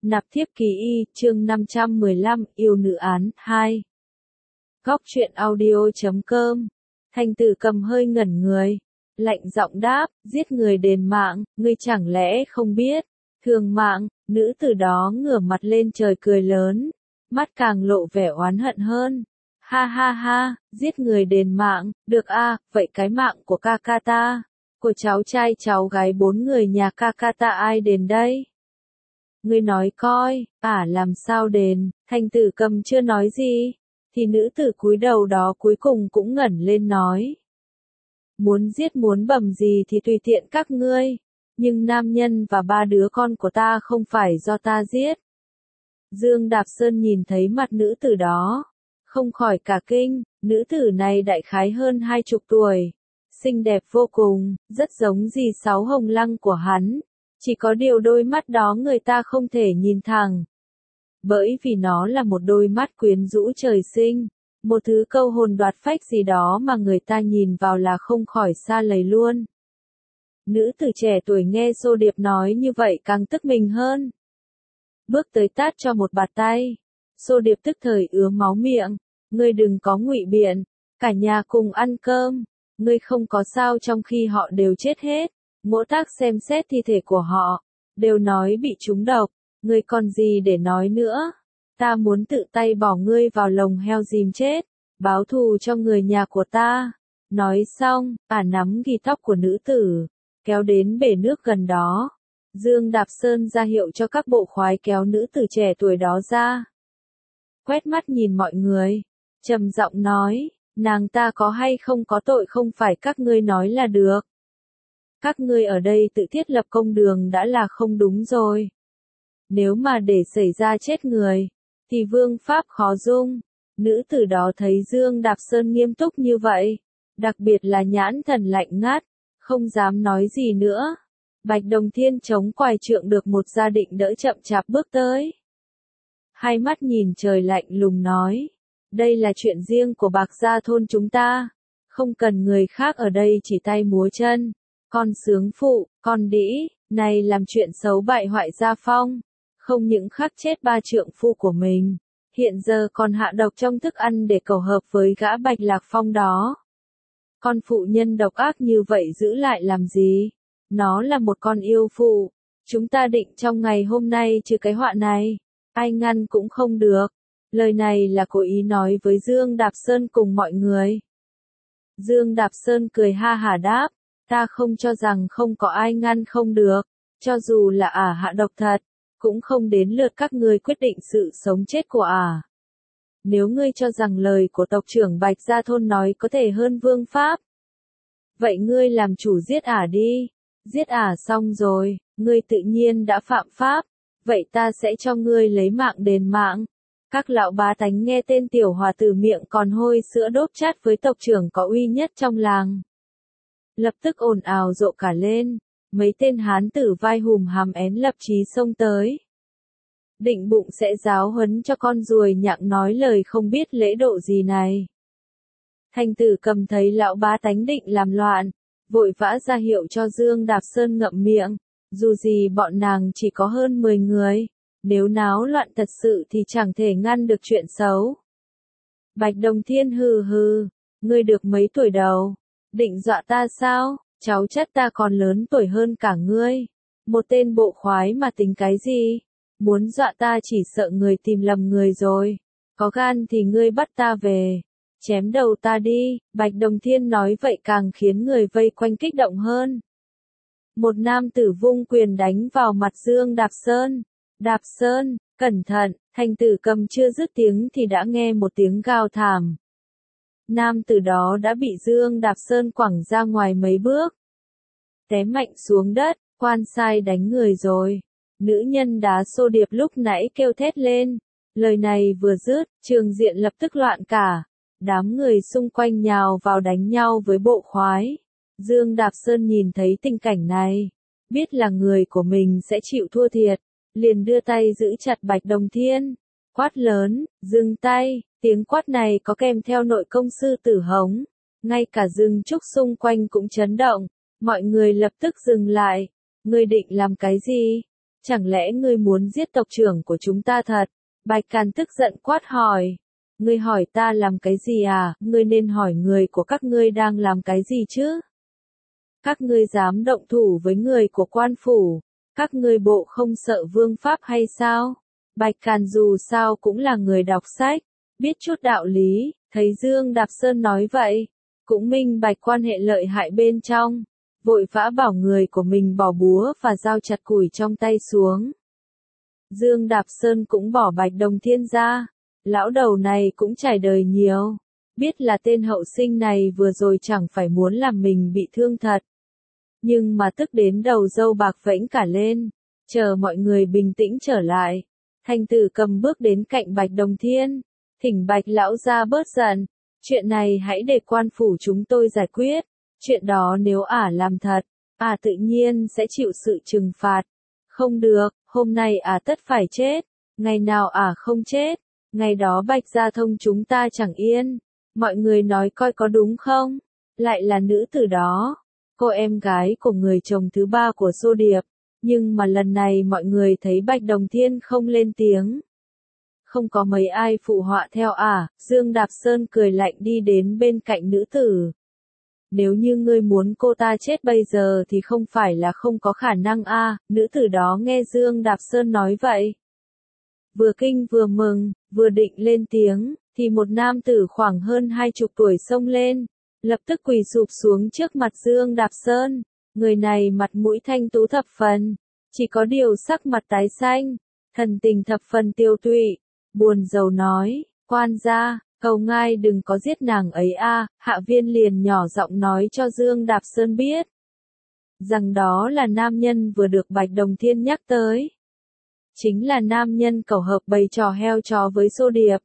Nạp thiếp ký y, chương 515, yêu nữ án, 2. Góc truyện audio.com. Thanh Tử Cầm hơi ngẩn người. Lạnh giọng đáp, giết người đền mạng, ngươi chẳng lẽ không biết. Thường mạng, nữ tử đó ngửa mặt lên trời cười lớn. Mắt càng lộ vẻ oán hận hơn. Ha ha ha, giết người đền mạng, được a, vậy cái mạng của ca ca ta, của cháu trai cháu gái 4 người nhà ca ca ta ai đền đây? Ngươi nói coi, làm sao đền? Thanh Tử Cầm chưa nói gì, thì nữ tử cúi đầu đó cuối cùng cũng ngẩng lên nói. Muốn giết muốn bầm gì thì tùy tiện các ngươi, nhưng nam nhân và 3 đứa con của ta không phải do ta giết. Dương Đạp Sơn nhìn thấy mặt nữ tử đó, không khỏi cả kinh, nữ tử này đại khái hơn 20 tuổi, xinh đẹp vô cùng, rất giống dì Sáu Hồng Lăng của hắn. Chỉ có điều đôi mắt đó người ta không thể nhìn thẳng. Bởi vì nó là một đôi mắt quyến rũ trời sinh, một thứ câu hồn đoạt phách gì đó mà người ta nhìn vào là không khỏi xa lầy luôn. Nữ tử trẻ tuổi nghe Xô Điệp nói như vậy càng tức mình hơn. Bước tới tát cho một bạt tay. Xô Điệp tức thời ứa máu miệng. Ngươi đừng có ngụy biện, cả nhà cùng ăn cơm. Ngươi không có sao trong khi họ đều chết hết. Ngỗ Tác xem xét thi thể của họ, đều nói bị trúng độc, ngươi còn gì để nói nữa. Ta muốn tự tay bỏ ngươi vào lồng heo dìm chết, báo thù cho người nhà của ta. Nói xong, nắm ghi tóc của nữ tử, kéo đến bể nước gần đó. Dương Đạp Sơn ra hiệu cho các bộ khoái kéo nữ tử trẻ tuổi đó ra. Quét mắt nhìn mọi người, trầm giọng nói, nàng ta có hay không có tội không phải các ngươi nói là được. Các ngươi ở đây tự thiết lập công đường đã là không đúng rồi. Nếu mà để xảy ra chết người, thì vương pháp khó dung. Nữ tử đó thấy Dương Đạp Sơn nghiêm túc như vậy, đặc biệt là nhãn thần lạnh ngắt, không dám nói gì nữa. Bạch Đồng Thiên chống quài trượng được một gia định đỡ chậm chạp bước tới. Hai mắt nhìn trời lạnh lùng nói, đây là chuyện riêng của Bạc Gia thôn chúng ta, không cần người khác ở đây chỉ tay múa chân. Con sướng phụ, con đĩ, này làm chuyện xấu bại hoại gia phong, không những khắc chết 3 trượng phu của mình, hiện giờ còn hạ độc trong thức ăn để cầu hợp với gã Bạch Lạc Phong đó. Con phụ nhân độc ác như vậy giữ lại làm gì? Nó là một con yêu phụ, chúng ta định trong ngày hôm nay trừ cái họa này, ai ngăn cũng không được. Lời này là cố ý nói với Dương Đạp Sơn cùng mọi người. Dương Đạp Sơn cười ha hả đáp. Ta không cho rằng không có ai ngăn không được, cho dù là hạ độc thật, cũng không đến lượt các ngươi quyết định sự sống chết của Nếu ngươi cho rằng lời của tộc trưởng Bạch Gia thôn nói có thể hơn vương pháp, vậy ngươi làm chủ giết đi, giết xong rồi, ngươi tự nhiên đã phạm pháp, vậy ta sẽ cho ngươi lấy mạng đền mạng. Các lão bá tánh nghe tên tiểu hòa tử miệng còn hôi sữa đốt chát với tộc trưởng có uy nhất trong làng. Lập tức ồn ào rộ cả lên, mấy tên hán tử vai hùm hàm én lập chí xông tới. Định bụng sẽ giáo huấn cho con ruồi nhặng nói lời không biết lễ độ gì này. Thanh Tử Cầm thấy lão bá tánh định làm loạn, vội vã ra hiệu cho Dương Đạp Sơn ngậm miệng, dù gì bọn nàng chỉ có hơn 10 người, nếu náo loạn thật sự thì chẳng thể ngăn được chuyện xấu. Bạch Đồng Thiên hừ hừ, ngươi được mấy tuổi đầu? Định dọa ta sao? Cháu chất ta còn lớn tuổi hơn cả ngươi. Một tên bộ khoái mà tính cái gì? Muốn dọa ta chỉ sợ người tìm lầm người rồi. Có gan thì ngươi bắt ta về. Chém đầu ta đi. Bạch Đồng Thiên nói vậy càng khiến người vây quanh kích động hơn. Một nam tử vung quyền đánh vào mặt Dương Đạp Sơn. Đạp Sơn, cẩn thận. Thanh Tử Cầm chưa dứt tiếng thì đã nghe một tiếng gào thảm. Nam tử đó đã bị Dương Đạp Sơn quẳng ra ngoài mấy bước. Té mạnh xuống đất, quan sai đánh người rồi. Nữ nhân đá Xô Điệp lúc nãy kêu thét lên. Lời này vừa dứt, trường diện lập tức loạn cả. Đám người xung quanh nhào vào đánh nhau với bộ khoái. Dương Đạp Sơn nhìn thấy tình cảnh này, biết là người của mình sẽ chịu thua thiệt, liền đưa tay giữ chặt Bạch Đồng Thiên. Quát lớn, dừng tay. Tiếng quát này có kèm theo nội công sư tử hống. Ngay cả rừng trúc xung quanh cũng chấn động. Mọi người lập tức dừng lại. Ngươi định làm cái gì? Chẳng lẽ ngươi muốn giết tộc trưởng của chúng ta thật? Bạch Càn tức giận quát hỏi. Ngươi hỏi ta làm cái gì à? Ngươi nên hỏi người của các ngươi đang làm cái gì chứ? Các ngươi dám động thủ với người của quan phủ, các ngươi bộ không sợ vương pháp hay sao? Bạch Càn dù sao cũng là người đọc sách, biết chút đạo lý, thấy Dương Đạp Sơn nói vậy, cũng minh bạch quan hệ lợi hại bên trong, vội vã bảo người của mình bỏ búa và dao chặt củi trong tay xuống. Dương Đạp Sơn cũng bỏ Bạch Đồng Thiên ra, lão đầu này cũng trải đời nhiều, biết là tên hậu sinh này vừa rồi chẳng phải muốn làm mình bị thương thật. Nhưng mà tức đến đầu râu bạc vẫy cả lên, chờ mọi người bình tĩnh trở lại. Thanh Tử Cầm bước đến cạnh Bạch Đồng Thiên, thỉnh Bạch lão gia bớt giận, chuyện này hãy để quan phủ chúng tôi giải quyết, chuyện đó nếu ả làm thật, ả tự nhiên sẽ chịu sự trừng phạt. Không được, hôm nay ả tất phải chết, ngày nào ả không chết, ngày đó Bạch gia thông chúng ta chẳng yên, mọi người nói coi có đúng không? Lại là nữ tử đó, cô em gái của người chồng thứ ba của Xô Điệp. Nhưng mà lần này mọi người thấy Bạch Đồng Thiên không lên tiếng. Không có mấy ai phụ họa theo ả, Dương Đạp Sơn cười lạnh đi đến bên cạnh nữ tử. Nếu như ngươi muốn cô ta chết bây giờ thì không phải là không có khả năng a. Nữ tử đó nghe Dương Đạp Sơn nói vậy. Vừa kinh vừa mừng, vừa định lên tiếng, thì một nam tử khoảng hơn 20 tuổi xông lên, lập tức quỳ sụp xuống trước mặt Dương Đạp Sơn. Người này mặt mũi thanh tú thập phần, chỉ có điều sắc mặt tái xanh, thần tình thập phần tiêu tụy, buồn rầu nói, quan gia, cầu ngài đừng có giết nàng ấy a. Hạ Viên liền nhỏ giọng nói cho Dương Đạp Sơn biết, rằng đó là nam nhân vừa được Bạch Đồng Thiên nhắc tới. Chính là nam nhân cầu hợp bày trò heo chó với Xô Điệp.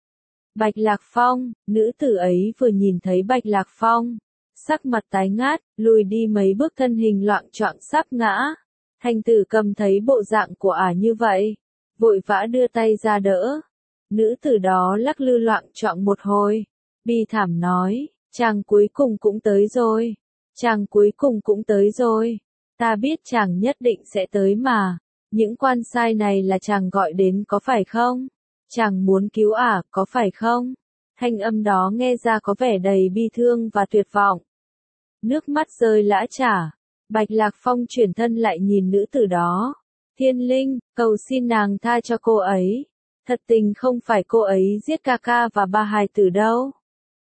Bạch Lạc Phong, nữ tử ấy vừa nhìn thấy Bạch Lạc Phong, sắc mặt tái ngát, lùi đi mấy bước thân hình loạng choạng sắp ngã. Thanh Tử Cầm thấy bộ dạng của ả như vậy, vội vã đưa tay ra đỡ. Nữ tử đó lắc lư loạng choạng một hồi, bi thảm nói, chàng cuối cùng cũng tới rồi, chàng cuối cùng cũng tới rồi, ta biết chàng nhất định sẽ tới mà, những quan sai này là chàng gọi đến có phải không? Chàng muốn cứu ả có phải không? Thanh âm đó nghe ra có vẻ đầy bi thương và tuyệt vọng. Nước mắt rơi lã chả. Bạch Lạc Phong chuyển thân lại nhìn nữ tử đó. Thiên Linh, cầu xin nàng tha cho cô ấy. Thật tình không phải cô ấy giết ca ca và ba hài tử đâu.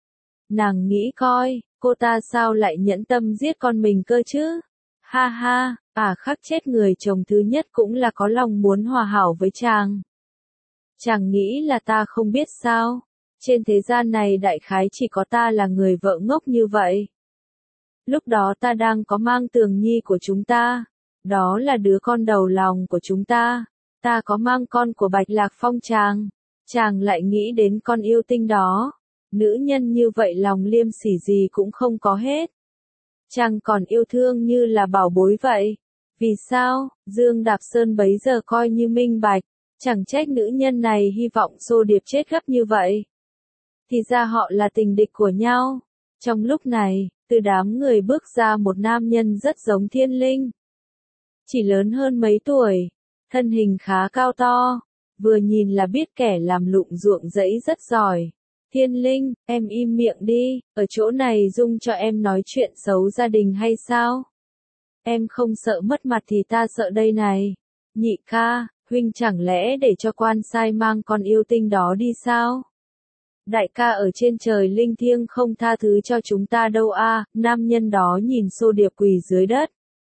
Nàng nghĩ coi, cô ta sao lại nhẫn tâm giết con mình cơ chứ? Ha ha, khắc chết người chồng thứ nhất cũng là có lòng muốn hòa hảo với chàng. Chàng nghĩ là ta không biết sao? Trên thế gian này đại khái chỉ có ta là người vợ ngốc như vậy. Lúc đó ta đang có mang Tường Nhi của chúng ta. Đó là đứa con đầu lòng của chúng ta. Ta có mang con của Bạch Lạc Phong chàng. Chàng lại nghĩ đến con yêu tinh đó. Nữ nhân như vậy lòng liêm sỉ gì cũng không có hết. Chàng còn yêu thương như là bảo bối vậy. Vì sao? Dương Đạp Sơn bấy giờ coi như minh bạch. Chẳng trách nữ nhân này hy vọng Xô Điệp chết gấp như vậy. Thì ra họ là tình địch của nhau. Trong lúc này, từ đám người bước ra một nam nhân rất giống Thiên Linh. Chỉ lớn hơn mấy tuổi, thân hình khá cao to, vừa nhìn là biết kẻ làm lụng ruộng rẫy rất giỏi. Thiên Linh, em im miệng đi, ở chỗ này dung cho em nói chuyện xấu gia đình hay sao? Em không sợ mất mặt thì ta sợ đây này. Nhị ca, huynh chẳng lẽ để cho quan sai mang con yêu tinh đó đi sao? Đại ca ở trên trời linh thiêng không tha thứ cho chúng ta đâu a. Nam nhân đó nhìn Xô Điệp quỳ dưới đất.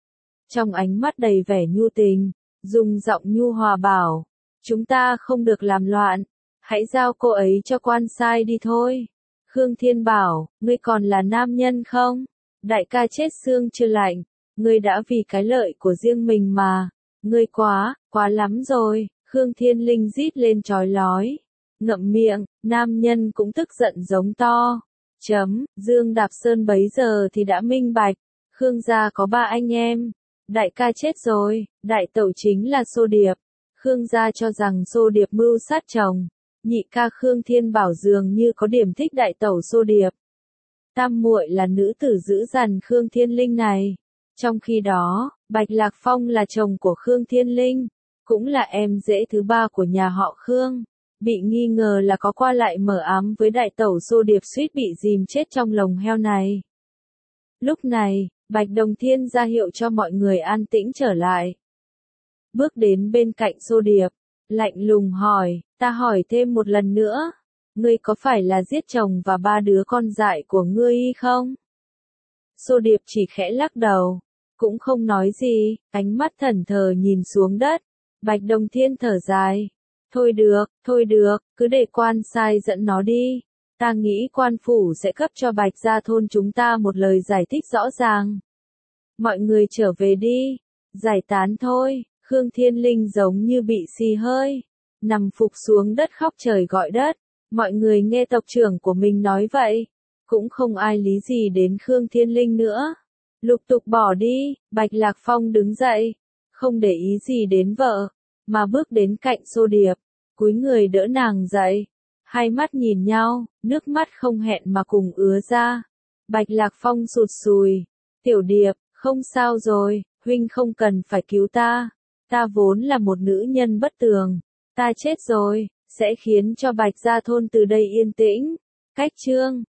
Trong ánh mắt đầy vẻ nhu tình, dùng giọng nhu hòa bảo, chúng ta không được làm loạn, hãy giao cô ấy cho quan sai đi thôi. Khương Thiên bảo, ngươi còn là nam nhân không? Đại ca chết xương chưa lạnh, ngươi đã vì cái lợi của riêng mình mà, ngươi quá lắm rồi. Khương Thiên Linh rít lên chói lói. Ngậm miệng, nam nhân cũng tức giận giống to. Dương Đạp Sơn bấy giờ thì đã minh bạch. Khương gia có 3 anh em. Đại ca chết rồi, đại tẩu chính là Xô Điệp. Khương gia cho rằng Xô Điệp mưu sát chồng. Nhị ca Khương Thiên bảo dường như có điểm thích đại tẩu Xô Điệp. Tam muội là nữ tử giữ dằn Khương Thiên Linh này. Trong khi đó, Bạch Lạc Phong là chồng của Khương Thiên Linh. cũng là em rể thứ ba của nhà họ Khương, bị nghi ngờ là có qua lại mờ ám với đại tẩu Xô Điệp suýt bị dìm chết trong lồng heo này. Lúc này, Bạch Đồng Thiên ra hiệu cho mọi người an tĩnh trở lại. Bước đến bên cạnh Xô Điệp, lạnh lùng hỏi, ta hỏi thêm một lần nữa, ngươi có phải là giết chồng và 3 đứa con dại của ngươi không? Xô Điệp chỉ khẽ lắc đầu, cũng không nói gì, ánh mắt thẫn thờ nhìn xuống đất. Bạch Đồng Thiên thở dài, thôi được, cứ để quan sai dẫn nó đi. Ta nghĩ quan phủ sẽ cấp cho Bạch gia thôn chúng ta một lời giải thích rõ ràng. Mọi người trở về đi, giải tán thôi. Khương Thiên Linh giống như bị xì hơi, nằm phục xuống đất khóc trời gọi đất. Mọi người nghe tộc trưởng của mình nói vậy, cũng không ai lý gì đến Khương Thiên Linh nữa. Lục tục bỏ đi, Bạch Lạc Phong đứng dậy, không để ý gì đến vợ, mà bước đến cạnh Xô Điệp, cúi người đỡ nàng dậy. Hai mắt nhìn nhau, nước mắt không hẹn mà cùng ứa ra. Bạch Lạc Phong sụt sùi, Tiểu Điệp, không sao rồi, huynh không cần phải cứu ta. Ta vốn là một nữ nhân bất tường, ta chết rồi, sẽ khiến cho Bạch gia thôn từ đây yên tĩnh. Cách chương